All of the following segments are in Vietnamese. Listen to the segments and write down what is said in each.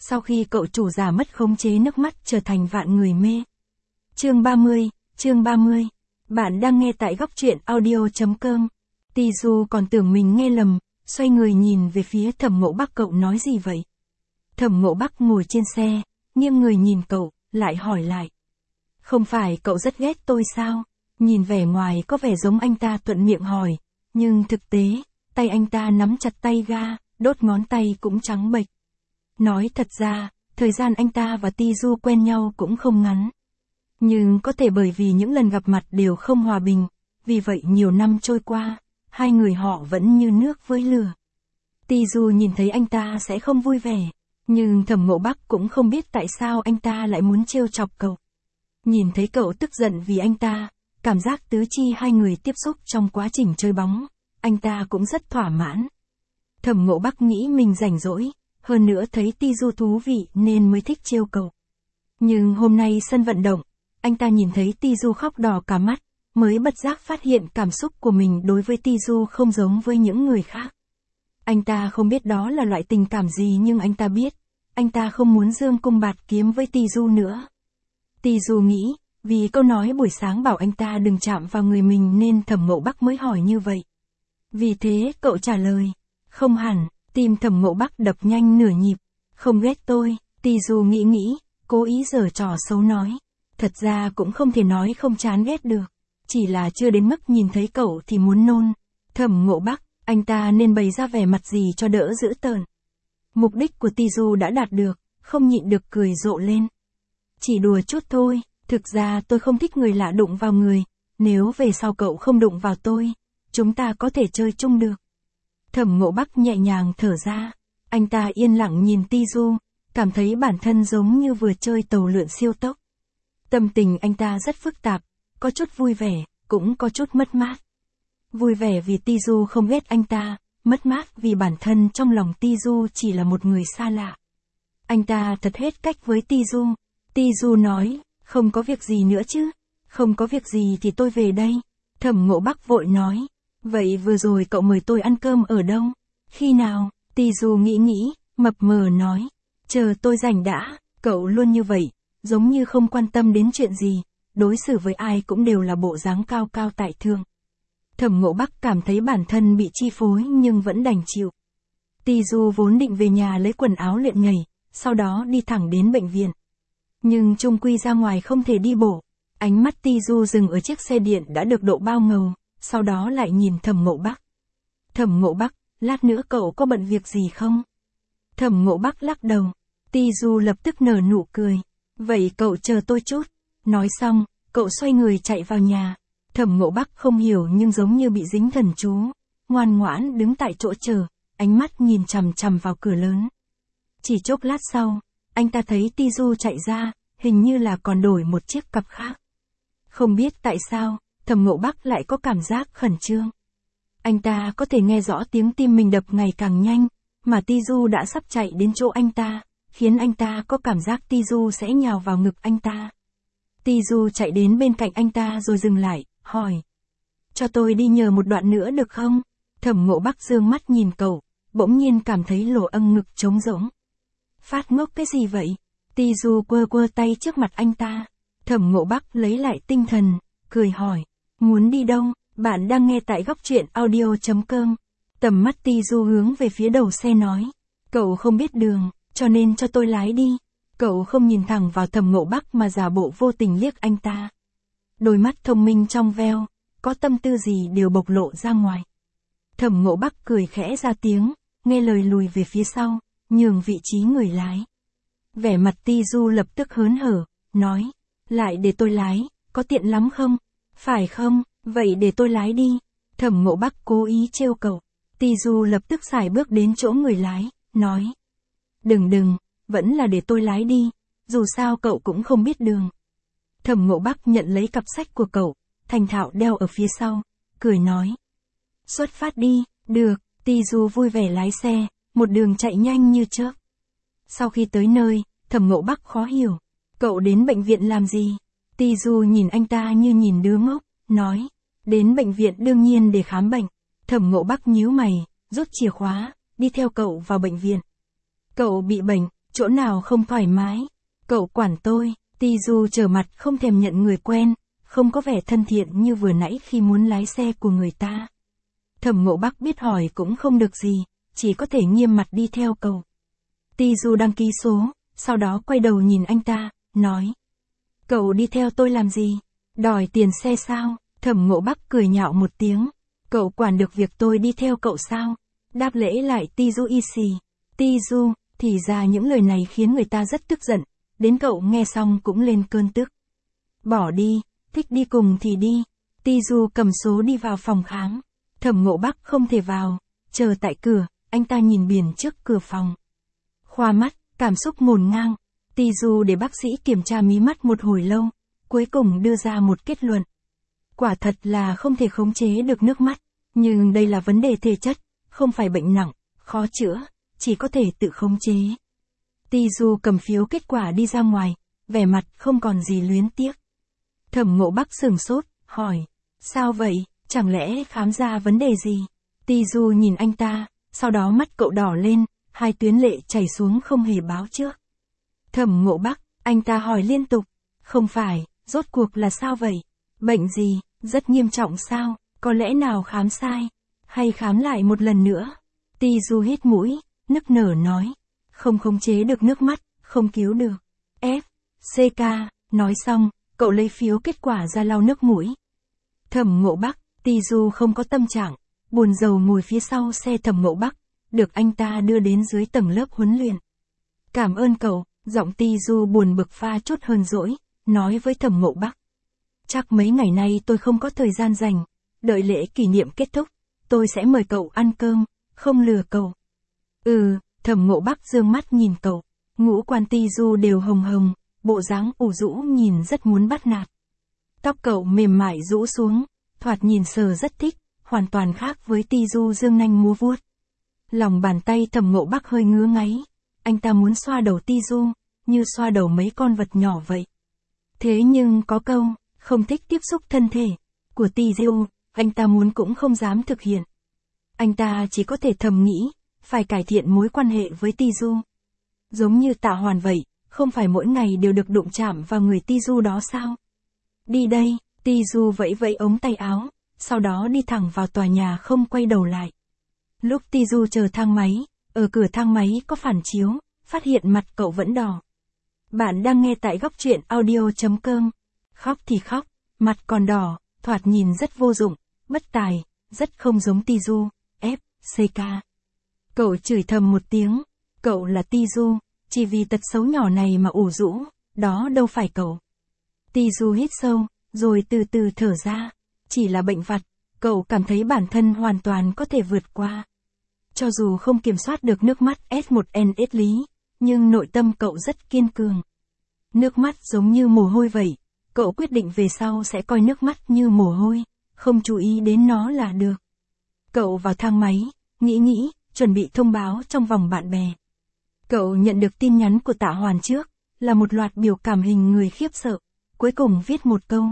sau khi cậu chủ giả mất khống chế nước mắt trở thành vạn người mê. Chương 30. Bạn đang nghe tại góc truyện audio.com. Tizu còn tưởng mình nghe lầm, xoay người nhìn về phía Thẩm Ngộ Bắc. Cậu nói gì vậy? Thẩm Ngộ Bắc ngồi trên xe, nghiêng người nhìn cậu, lại hỏi lại. Không phải cậu rất ghét tôi sao? Nhìn vẻ ngoài có vẻ giống anh ta thuận miệng hỏi, nhưng thực tế, tay anh ta nắm chặt tay ga, đốt ngón tay cũng trắng bệch. Nói thật ra, thời gian anh ta và Tizu quen nhau cũng không ngắn. Nhưng có thể bởi vì những lần gặp mặt đều không hòa bình, vì vậy nhiều năm trôi qua, hai người họ vẫn như nước với lửa. Tizu nhìn thấy anh ta sẽ không vui vẻ, nhưng Thẩm Ngộ Bắc cũng không biết tại sao anh ta lại muốn trêu chọc cậu. Nhìn thấy cậu tức giận vì anh ta, cảm giác tứ chi hai người tiếp xúc trong quá trình chơi bóng, anh ta cũng rất thỏa mãn. Thẩm Ngộ Bắc nghĩ mình rảnh rỗi, hơn nữa thấy Tizu thú vị nên mới thích trêu cậu. Nhưng hôm nay sân vận động, anh ta nhìn thấy Tizu khóc đỏ cả mắt, mới bất giác phát hiện cảm xúc của mình đối với Tizu không giống với những người khác. Anh ta không biết đó là loại tình cảm gì nhưng anh ta biết, anh ta không muốn dương cung bạt kiếm với Tizu nữa. Tizu nghĩ, vì câu nói buổi sáng bảo anh ta đừng chạm vào người mình nên Thẩm Ngộ Bắc mới hỏi như vậy. Vì thế cậu trả lời, không hẳn. Tim Thẩm Ngộ Bắc đập nhanh nửa nhịp. Không ghét tôi, Tizu nghĩ, cố ý giở trò xấu nói. Thật ra cũng không thể nói không chán ghét được. Chỉ là chưa đến mức nhìn thấy cậu thì muốn nôn. Thẩm Ngộ Bắc, anh ta nên bày ra vẻ mặt gì cho đỡ dữ tợn. Mục đích của Tizu đã đạt được, không nhịn được cười rộ lên. Chỉ đùa chút thôi, thực ra tôi không thích người lạ đụng vào người. Nếu về sau cậu không đụng vào tôi, chúng ta có thể chơi chung được. Thẩm Ngộ Bắc nhẹ nhàng thở ra, anh ta yên lặng nhìn Tizu, cảm thấy bản thân giống như vừa chơi tàu lượn siêu tốc. Tâm tình anh ta rất phức tạp, có chút vui vẻ, cũng có chút mất mát. Vui vẻ vì Tizu không ghét anh ta, mất mát vì bản thân trong lòng Tizu chỉ là một người xa lạ. Anh ta thật hết cách với Tizu. Tizu nói, không có việc gì nữa chứ, không có việc gì thì tôi về đây. Thẩm Ngộ Bắc vội nói. Vậy vừa rồi cậu mời tôi ăn cơm ở đâu? Khi nào? Tizu nghĩ, mập mờ nói. Chờ tôi rảnh đã, cậu luôn như vậy, giống như không quan tâm đến chuyện gì, đối xử với ai cũng đều là bộ dáng cao cao tại thượng. Thẩm Ngộ Bắc cảm thấy bản thân bị chi phối nhưng vẫn đành chịu. Tizu vốn định về nhà lấy quần áo luyện nhảy, sau đó đi thẳng đến bệnh viện. Nhưng chung quy ra ngoài không thể đi bộ. Ánh mắt Tizu dừng ở chiếc xe điện đã được độ bao ngầu. Sau đó lại nhìn Thẩm Ngộ Bắc. Thẩm Ngộ Bắc, lát nữa cậu có bận việc gì không? Thẩm Ngộ Bắc lắc đầu. Tizu lập tức nở nụ cười. Vậy cậu chờ tôi chút. Nói xong, cậu xoay người chạy vào nhà. Thẩm Ngộ Bắc không hiểu nhưng giống như bị dính thần chú. Ngoan ngoãn đứng tại chỗ chờ, ánh mắt nhìn chằm chằm vào cửa lớn. Chỉ chốc lát sau, anh ta thấy Tizu chạy ra, hình như là còn đổi một chiếc cặp khác. Không biết tại sao, Thẩm Ngộ Bắc lại có cảm giác khẩn trương. Anh ta có thể nghe rõ tiếng tim mình đập ngày càng nhanh, mà Tizu đã sắp chạy đến chỗ anh ta, khiến anh ta có cảm giác Tizu sẽ nhào vào ngực anh ta. Tizu chạy đến bên cạnh anh ta rồi dừng lại, hỏi. Cho tôi đi nhờ một đoạn nữa được không? Thẩm Ngộ Bắc dương mắt nhìn cậu, bỗng nhiên cảm thấy lỗ ngực trống rỗng. Phát ngốc cái gì vậy? Tizu quơ tay trước mặt anh ta. Thẩm Ngộ Bắc lấy lại tinh thần, cười hỏi. Muốn đi đâu? Bạn đang nghe tại góc truyện audio.com. Tầm mắt Tizu hướng về phía đầu xe nói. Cậu không biết đường, cho nên cho tôi lái đi. Cậu không nhìn thẳng vào Thẩm Ngộ Bắc mà giả bộ vô tình liếc anh ta. Đôi mắt thông minh trong veo, có tâm tư gì đều bộc lộ ra ngoài. Thẩm Ngộ Bắc cười khẽ ra tiếng, nghe lời lùi về phía sau, nhường vị trí người lái. Vẻ mặt Tizu lập tức hớn hở, nói. Lại để tôi lái, có tiện lắm không? Phải không? Vậy để tôi lái đi. Thẩm Ngộ Bắc cố ý trêu cậu. Tizu lập tức sải bước đến chỗ người lái, nói. Đừng, vẫn là để tôi lái đi, dù sao cậu cũng không biết đường. Thẩm Ngộ Bắc nhận lấy cặp sách của cậu, thành thạo đeo ở phía sau, cười nói. Xuất phát đi, được. Tizu vui vẻ lái xe, một đường chạy nhanh như chớp. Sau khi tới nơi, Thẩm Ngộ Bắc khó hiểu. Cậu đến bệnh viện làm gì? Tizu nhìn anh ta như nhìn đứa ngốc, nói. Đến bệnh viện đương nhiên để khám bệnh. Thẩm Ngộ Bắc nhíu mày, rút chìa khóa, đi theo cậu vào bệnh viện. Cậu bị bệnh, Chỗ nào không thoải mái? Cậu quản tôi. Tizu trở mặt không thèm nhận người quen, không có vẻ thân thiện như vừa nãy khi muốn lái xe của người ta. Thẩm Ngộ Bắc biết hỏi cũng không được gì, chỉ có thể nghiêm mặt đi theo cậu. Tizu đăng ký số, sau đó quay đầu nhìn anh ta, nói. Cậu đi theo tôi làm gì? Đòi tiền xe sao? Thẩm Ngộ Bắc cười nhạo một tiếng. Cậu quản được việc tôi đi theo cậu sao? Đáp lễ lại Tizu y xì. Tizu, thì ra những lời này khiến người ta rất tức giận, đến cậu nghe xong cũng lên cơn tức. Bỏ đi, thích đi cùng thì đi. Tizu cầm số đi vào phòng khám. Thẩm Ngộ Bắc không thể vào, chờ tại cửa, anh ta nhìn biển trước cửa phòng. Khoa mắt, cảm xúc ngổn ngang. Tizu để bác sĩ kiểm tra mí mắt một hồi lâu, cuối cùng đưa ra một kết luận. Quả thật là không thể khống chế được nước mắt, nhưng đây là vấn đề thể chất, không phải bệnh nặng, khó chữa, chỉ có thể tự khống chế. Tizu cầm phiếu kết quả đi ra ngoài, vẻ mặt không còn gì luyến tiếc. Thẩm Ngộ Bắc sửng sốt, hỏi, sao vậy, chẳng lẽ khám ra vấn đề gì? Tizu nhìn anh ta, sau đó mắt cậu đỏ lên, hai tuyến lệ chảy xuống không hề báo trước. Thẩm Ngộ Bắc, anh ta hỏi liên tục, không phải, rốt cuộc là sao vậy? Bệnh gì, rất nghiêm trọng sao, có lẽ nào khám sai, hay khám lại một lần nữa? Tizu hít mũi, nức nở nói, không khống chế được nước mắt, không cứu được. CK, nói xong, cậu lấy phiếu kết quả ra lau nước mũi. Thẩm Ngộ Bắc, Tizu không có tâm trạng, buồn rầu ngồi phía sau xe Thẩm Ngộ Bắc, được anh ta đưa đến dưới tầng lớp huấn luyện. Cảm ơn cậu, giọng Tizu buồn bực pha chút hờn dỗi, nói với Thẩm Ngộ Bắc. Chắc mấy ngày nay tôi không có thời gian rảnh, đợi lễ kỷ niệm kết thúc, tôi sẽ mời cậu ăn cơm, không lừa cậu. Thẩm Ngộ Bắc dương mắt nhìn cậu, ngũ quan Tizu đều hồng hồng, bộ dáng ủ rũ nhìn rất muốn bắt nạt. Tóc cậu mềm mại rũ xuống, thoạt nhìn sờ rất thích, hoàn toàn khác với Tizu dương nanh múa vuốt. Lòng bàn tay Thẩm Ngộ Bắc hơi ngứa ngáy, anh ta muốn xoa đầu Tizu, như xoa đầu mấy con vật nhỏ vậy. Thế nhưng có câu, không thích tiếp xúc thân thể của Tizu, anh ta muốn cũng không dám thực hiện. Anh ta chỉ có thể thầm nghĩ, phải cải thiện mối quan hệ với Tizu. Giống như Tạ Hoàn vậy, không phải mỗi ngày đều được đụng chạm vào người Tizu đó sao? Đi đây, Tizu vẫy vẫy ống tay áo, sau đó đi thẳng vào tòa nhà không quay đầu lại. Lúc Tizu chờ thang máy, ở cửa thang máy có phản chiếu, phát hiện mặt cậu vẫn đỏ. Bạn đang nghe tại góc truyện audio.com. Khóc thì khóc, mặt còn đỏ, thoạt nhìn rất vô dụng, bất tài, rất không giống Tizu. CK. Cậu chửi thầm một tiếng, cậu là Tizu, chỉ vì tật xấu nhỏ này mà ủ rũ, đó đâu phải cậu. Tizu hít sâu, rồi từ từ thở ra, chỉ là bệnh vặt, cậu cảm thấy bản thân hoàn toàn có thể vượt qua. Cho dù không kiểm soát được nước mắt S1NS lý, nhưng nội tâm cậu rất kiên cường. Nước mắt giống như mồ hôi vậy, cậu quyết định về sau sẽ coi nước mắt như mồ hôi, không chú ý đến nó là được. Cậu vào thang máy, nghĩ, chuẩn bị thông báo trong vòng bạn bè. Cậu nhận được tin nhắn của Tạ Hoàn trước, là một loạt biểu cảm hình người khiếp sợ, cuối cùng viết một câu.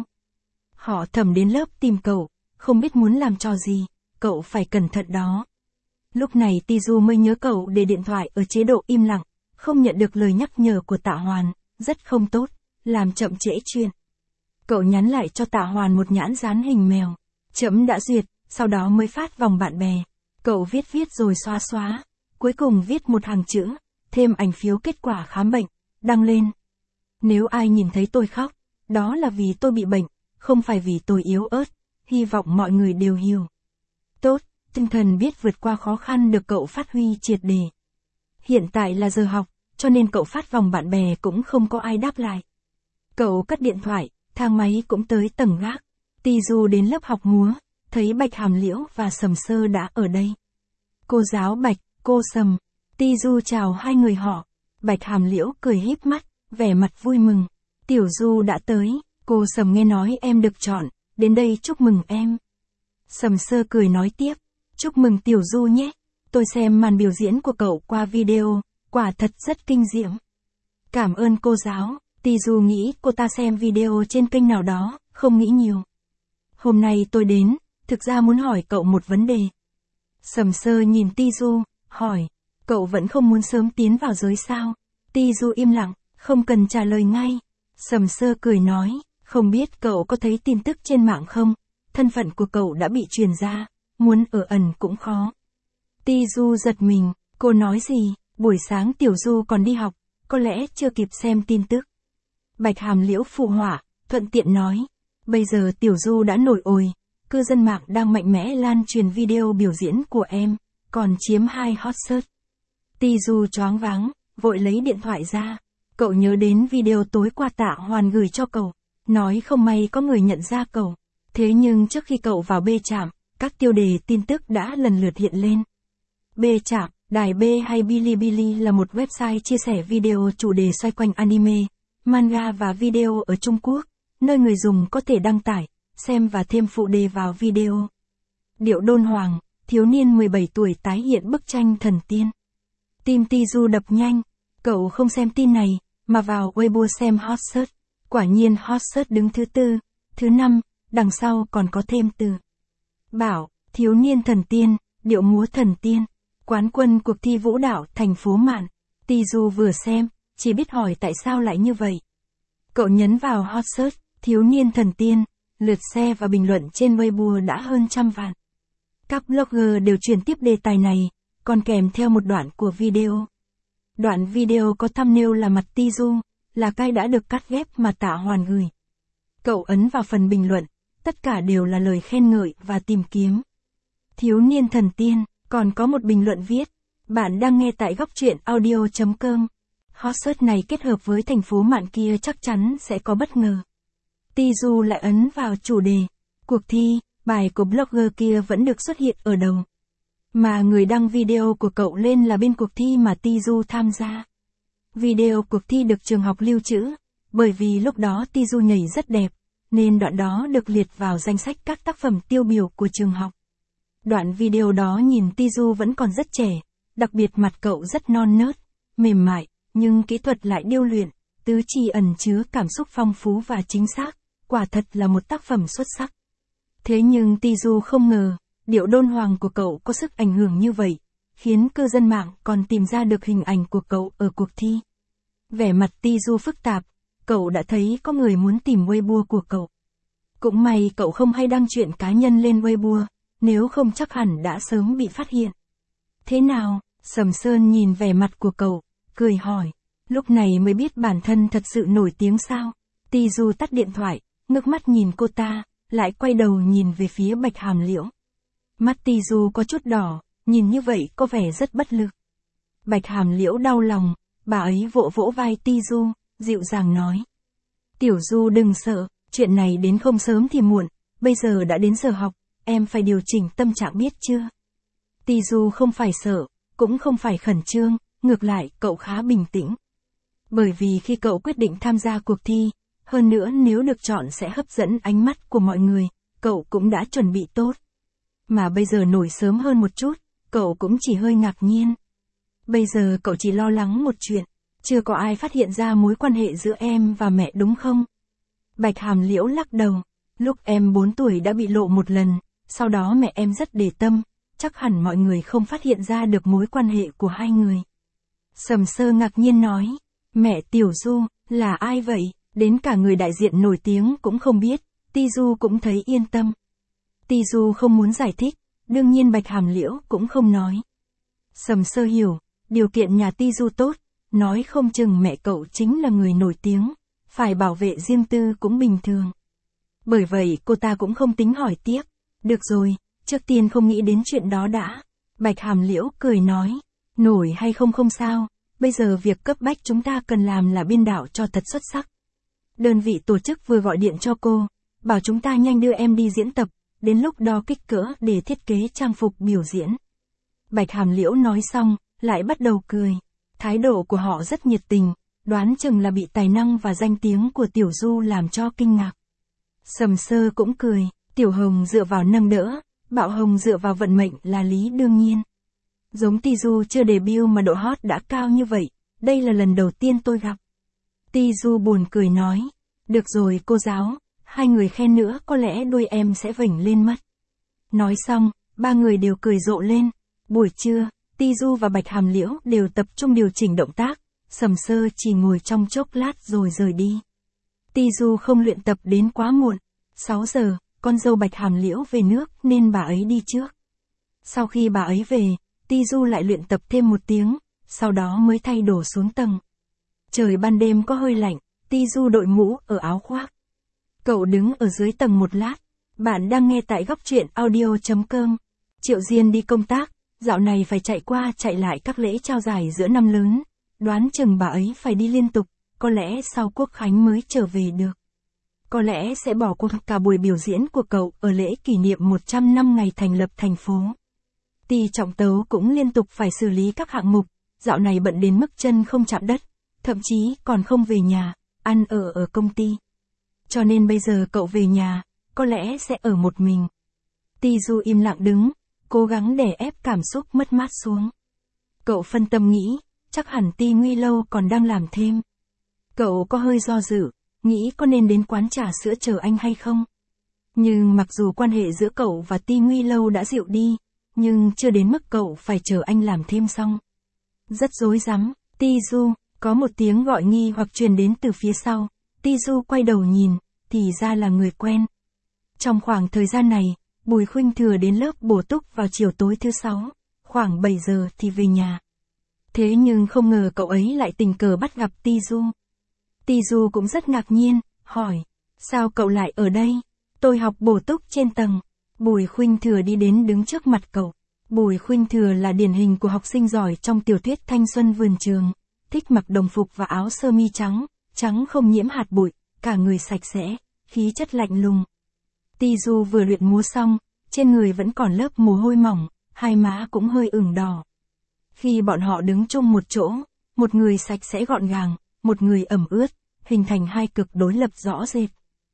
Họ Thẩm đến lớp tìm cậu, không biết muốn làm trò gì, cậu phải cẩn thận đó. Lúc này Tizu mới nhớ cậu để điện thoại ở chế độ im lặng, không nhận được lời nhắc nhở của Tạ Hoàn, rất không tốt, làm chậm trễ chuyện. Cậu nhắn lại cho Tạ Hoàn một nhãn dán hình mèo, chấm đã duyệt, sau đó mới phát vòng bạn bè. Cậu viết rồi xóa, cuối cùng viết một hàng chữ, thêm ảnh phiếu kết quả khám bệnh, đăng lên. Nếu ai nhìn thấy tôi khóc, đó là vì tôi bị bệnh, không phải vì tôi yếu ớt, hy vọng mọi người đều hiểu. Tốt, tinh thần biết vượt qua khó khăn được cậu phát huy triệt để. Hiện tại là giờ học, cho nên cậu phát vòng bạn bè cũng không có ai đáp lại. Cậu cất điện thoại, thang máy cũng tới tầng gác. Tizu đến lớp học múa, thấy Bạch Hàm Liễu và Sầm Sơ đã ở đây. Cô giáo Bạch, cô Sầm. Tizu chào hai người họ. Bạch Hàm Liễu cười híp mắt, vẻ mặt vui mừng. Tiểu Du đã tới, cô Sầm nghe nói em được chọn, đến đây chúc mừng em. Sầm Sơ cười nói tiếp, chúc mừng Tiểu Du nhé. Tôi xem màn biểu diễn của cậu qua video, quả thật rất kinh diễm. Cảm ơn cô giáo. Tizu nghĩ cô ta xem video trên kênh nào đó, không nghĩ nhiều. Hôm nay tôi đến, thực ra muốn hỏi cậu một vấn đề. Sầm Sơ nhìn Tizu, hỏi, cậu vẫn không muốn sớm tiến vào giới sao? Ti Du im lặng, không cần trả lời ngay. Sầm Sơ cười nói, không biết cậu có thấy tin tức trên mạng không? Thân phận của cậu đã bị truyền ra, muốn ở ẩn cũng khó. Ti Du giật mình, cô nói gì? Buổi sáng Tiểu Du còn đi học, có lẽ chưa kịp xem tin tức. Bạch Hàm Liễu phụ họa, thuận tiện nói, bây giờ Tiểu Du đã nổi ồi, cư dân mạng đang mạnh mẽ lan truyền video biểu diễn của em, còn chiếm 2 hot search. Ti Du choáng váng, vội lấy điện thoại ra. Cậu nhớ đến video tối qua Tạ Hoàn gửi cho cậu, nói không may có người nhận ra cậu. Thế nhưng trước khi cậu vào B Trạm, các tiêu đề tin tức đã lần lượt hiện lên. B Trạm, Đài B hay Bilibili là một website chia sẻ video chủ đề xoay quanh anime, manga và video ở Trung Quốc, nơi người dùng có thể đăng tải, xem và thêm phụ đề vào video. Điệu Đôn Hoàng, thiếu niên 17 tuổi tái hiện bức tranh thần tiên. Tim Ti Du đập nhanh, cậu không xem tin này, mà vào Weibo xem hot search. Quả nhiên hot search đứng thứ 4, thứ 5, đằng sau còn có thêm từ. Bảo, thiếu niên thần tiên, điệu múa thần tiên, quán quân cuộc thi vũ đạo thành phố Mạn. Ti Du vừa xem, chỉ biết hỏi tại sao lại như vậy. Cậu nhấn vào hot search, thiếu niên thần tiên, lượt share và bình luận trên Weibo đã hơn 100 vạn. Các blogger đều truyền tiếp đề tài này, còn kèm theo một đoạn của video. Đoạn video có thumbnail là mặt Ti Du, là cái đã được cắt ghép mà Tạ Hoàn gửi. Cậu ấn vào phần bình luận, tất cả đều là lời khen ngợi và tìm kiếm. Thiếu niên thần tiên, còn có một bình luận viết, bạn đang nghe tại góc truyện audio.com. Hot search này kết hợp với thành phố Mạn kia chắc chắn sẽ có bất ngờ. Ti Du lại ấn vào chủ đề, cuộc thi, bài của blogger kia vẫn được xuất hiện ở đầu. Mà người đăng video của cậu lên là bên cuộc thi mà Ti Du tham gia. Video cuộc thi được trường học lưu trữ, bởi vì lúc đó Ti Du nhảy rất đẹp, nên đoạn đó được liệt vào danh sách các tác phẩm tiêu biểu của trường học. Đoạn video đó nhìn Ti Du vẫn còn rất trẻ, đặc biệt mặt cậu rất non nớt, mềm mại, nhưng kỹ thuật lại điêu luyện, tứ chi ẩn chứa cảm xúc phong phú và chính xác, quả thật là một tác phẩm xuất sắc. Thế nhưng Ti Du không ngờ, điệu đôn hoàng của cậu có sức ảnh hưởng như vậy, khiến cư dân mạng còn tìm ra được hình ảnh của cậu ở cuộc thi. Vẻ mặt Ti Du phức tạp, cậu đã thấy có người muốn tìm Weibo của cậu. Cũng may cậu không hay đăng chuyện cá nhân lên Weibo, nếu không chắc hẳn đã sớm bị phát hiện. Thế nào? Sầm Sơn nhìn vẻ mặt của cậu, cười hỏi, lúc này mới biết bản thân thật sự nổi tiếng sao? Ti Du tắt điện thoại, ngước mắt nhìn cô ta, lại quay đầu nhìn về phía Bạch Hàm Liễu. Mắt Ti Du có chút đỏ, nhìn như vậy có vẻ rất bất lực. Bạch Hàm Liễu đau lòng, bà ấy vỗ vỗ vai Ti Du, dịu dàng nói. Tiểu Du đừng sợ, chuyện này đến không sớm thì muộn, bây giờ đã đến giờ học, em phải điều chỉnh tâm trạng biết chưa? Ti Du không phải sợ, cũng không phải khẩn trương, ngược lại cậu khá bình tĩnh. Bởi vì khi cậu quyết định tham gia cuộc thi, hơn nữa nếu được chọn sẽ hấp dẫn ánh mắt của mọi người, cậu cũng đã chuẩn bị tốt. Mà bây giờ nổi sớm hơn một chút, cậu cũng chỉ hơi ngạc nhiên. Bây giờ cậu chỉ lo lắng một chuyện, chưa có ai phát hiện ra mối quan hệ giữa em và mẹ đúng không? Bạch Hàm Liễu lắc đầu, lúc em 4 tuổi đã bị lộ một lần, sau đó mẹ em rất để tâm, chắc hẳn mọi người không phát hiện ra được mối quan hệ của hai người. Sầm Sơ ngạc nhiên nói, mẹ Tiểu Du, là ai vậy? Đến cả người đại diện nổi tiếng cũng không biết, Ti Du cũng thấy yên tâm. Ti Du không muốn giải thích, đương nhiên Bạch Hàm Liễu cũng không nói. Sầm Sơ hiểu, điều kiện nhà Ti Du tốt, nói không chừng mẹ cậu chính là người nổi tiếng, phải bảo vệ riêng tư cũng bình thường. Bởi vậy cô ta cũng không tính hỏi tiếp, được rồi, trước tiên không nghĩ đến chuyện đó đã. Bạch Hàm Liễu cười nói, nổi hay không sao, bây giờ việc cấp bách chúng ta cần làm là biên đạo cho thật xuất sắc. Đơn vị tổ chức vừa gọi điện cho cô, bảo chúng ta nhanh đưa em đi diễn tập, đến lúc đo kích cỡ để thiết kế trang phục biểu diễn. Bạch Hàm Liễu nói xong, lại bắt đầu cười. Thái độ của họ rất nhiệt tình, đoán chừng là bị tài năng và danh tiếng của Tiểu Du làm cho kinh ngạc. Sầm Sơ cũng cười, Tiểu Hồng dựa vào nâng đỡ, Bạo Hồng dựa vào vận mệnh là lý đương nhiên. Giống Ti Du chưa debut mà độ hot đã cao như vậy, đây là lần đầu tiên tôi gặp. Ti Du buồn cười nói, được rồi cô giáo, hai người khen nữa có lẽ đuôi em sẽ vểnh lên mất. Nói xong, ba người đều cười rộ lên. Buổi trưa, Ti Du và Bạch Hàm Liễu đều tập trung điều chỉnh động tác, Sầm Sơ chỉ ngồi trong chốc lát rồi rời đi. Ti Du không luyện tập đến quá muộn. 6 giờ, con dâu Bạch Hàm Liễu về nước nên bà ấy đi trước. Sau khi bà ấy về, Ti Du lại luyện tập thêm 1 tiếng, sau đó mới thay đồ xuống tầng. Trời ban đêm có hơi lạnh, Ti Du đội mũ ở áo khoác. Cậu đứng ở dưới tầng một lát. Bạn đang nghe tại góc truyện audio.com. Triệu Diên đi công tác, dạo này phải chạy qua chạy lại các lễ trao giải giữa năm lớn. Đoán chừng bà ấy phải đi liên tục, có lẽ sau Quốc khánh mới trở về được. Có lẽ sẽ bỏ cuộc cả buổi biểu diễn của cậu ở lễ kỷ niệm 100 năm ngày thành lập thành phố. Ty Trọng Tấu cũng liên tục phải xử lý các hạng mục, dạo này bận đến mức chân không chạm đất, thậm chí còn không về nhà, ăn ở công ty. Cho nên bây giờ cậu về nhà, có lẽ sẽ ở một mình. Ti Du im lặng đứng, cố gắng đè ép cảm xúc mất mát xuống. Cậu phân tâm nghĩ, chắc hẳn Ti Nguy Lâu còn đang làm thêm. Cậu có hơi do dự, nghĩ có nên đến quán trà sữa chờ anh hay không. Nhưng mặc dù quan hệ giữa cậu và Ti Nguy Lâu đã dịu đi, nhưng chưa đến mức cậu phải chờ anh làm thêm xong. Rất rối rắm, Ti Du, có một tiếng gọi nghi hoặc truyền đến từ phía sau. Ti Du quay đầu nhìn, thì ra là người quen. Trong khoảng thời gian này, Bùi Khuynh Thừa đến lớp bổ túc vào chiều tối thứ 6, khoảng 7 giờ thì về nhà. Thế nhưng không ngờ cậu ấy lại tình cờ bắt gặp Ti Du. Ti Du cũng rất ngạc nhiên, hỏi, sao cậu lại ở đây? Tôi học bổ túc trên tầng. Bùi Khuynh Thừa đi đến đứng trước mặt cậu. Bùi Khuynh Thừa là điển hình của học sinh giỏi trong tiểu thuyết Thanh Xuân Vườn Trường, thích mặc đồng phục và áo sơ mi trắng, trắng không nhiễm hạt bụi, cả người sạch sẽ, khí chất lạnh lùng. Ti Du vừa luyện múa xong, trên người vẫn còn lớp mồ hôi mỏng, hai má cũng hơi ửng đỏ. Khi bọn họ đứng chung một chỗ, một người sạch sẽ gọn gàng, một người ẩm ướt, hình thành hai cực đối lập rõ rệt.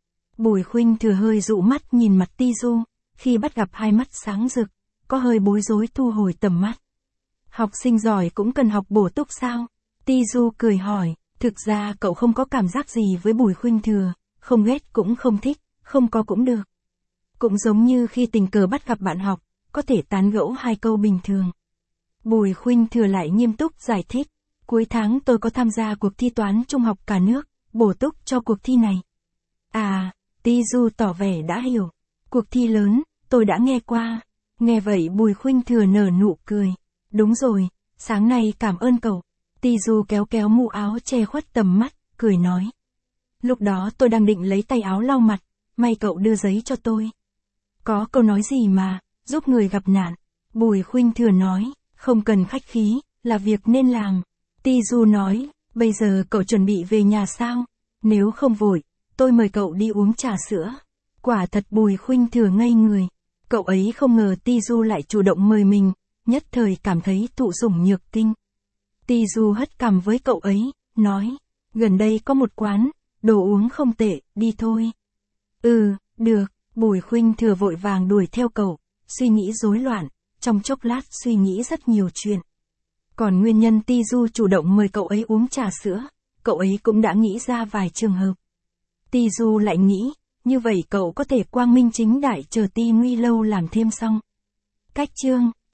Bùi Khuynh Thừa hơi dụ mắt nhìn mặt Ti Du, khi bắt gặp hai mắt sáng rực, có hơi bối rối thu hồi tầm mắt. Học sinh giỏi cũng cần học bổ túc sao? Ti Du cười hỏi, thực ra cậu không có cảm giác gì với Bùi Khuynh Thừa, không ghét cũng không thích, không có cũng được. Cũng giống như khi tình cờ bắt gặp bạn học, có thể tán gẫu 2 câu bình thường. Bùi Khuynh Thừa lại nghiêm túc giải thích, cuối tháng tôi có tham gia cuộc thi toán trung học cả nước, bổ túc cho cuộc thi này. À, Ti Du tỏ vẻ đã hiểu. Cuộc thi lớn, tôi đã nghe qua. Nghe vậy Bùi Khuynh Thừa nở nụ cười. Đúng rồi, sáng nay cảm ơn cậu. Ti Du kéo kéo mũ áo che khuất tầm mắt, cười nói. Lúc đó tôi đang định lấy tay áo lau mặt, may cậu đưa giấy cho tôi. Có câu nói gì mà, giúp người gặp nạn. Bùi Khuynh Thừa nói, không cần khách khí, là việc nên làm. Ti Du nói, bây giờ cậu chuẩn bị về nhà sao? Nếu không vội, tôi mời cậu đi uống trà sữa. Quả thật Bùi Khuynh Thừa ngây người. Cậu ấy không ngờ Ti Du lại chủ động mời mình, nhất thời cảm thấy thụ sủng nhược kinh. Ti Du hất cằm với cậu ấy, nói, gần đây có một quán, đồ uống không tệ, đi thôi. Được, Bùi Khuynh Thừa vội vàng đuổi theo cậu, suy nghĩ rối loạn, trong chốc lát suy nghĩ rất nhiều chuyện. Còn nguyên nhân Ti Du chủ động mời cậu ấy uống trà sữa, cậu ấy cũng đã nghĩ ra vài trường hợp. Ti Du lại nghĩ, như vậy cậu có thể quang minh chính đại chờ Ti Nguy Lâu làm thêm xong. Cách chương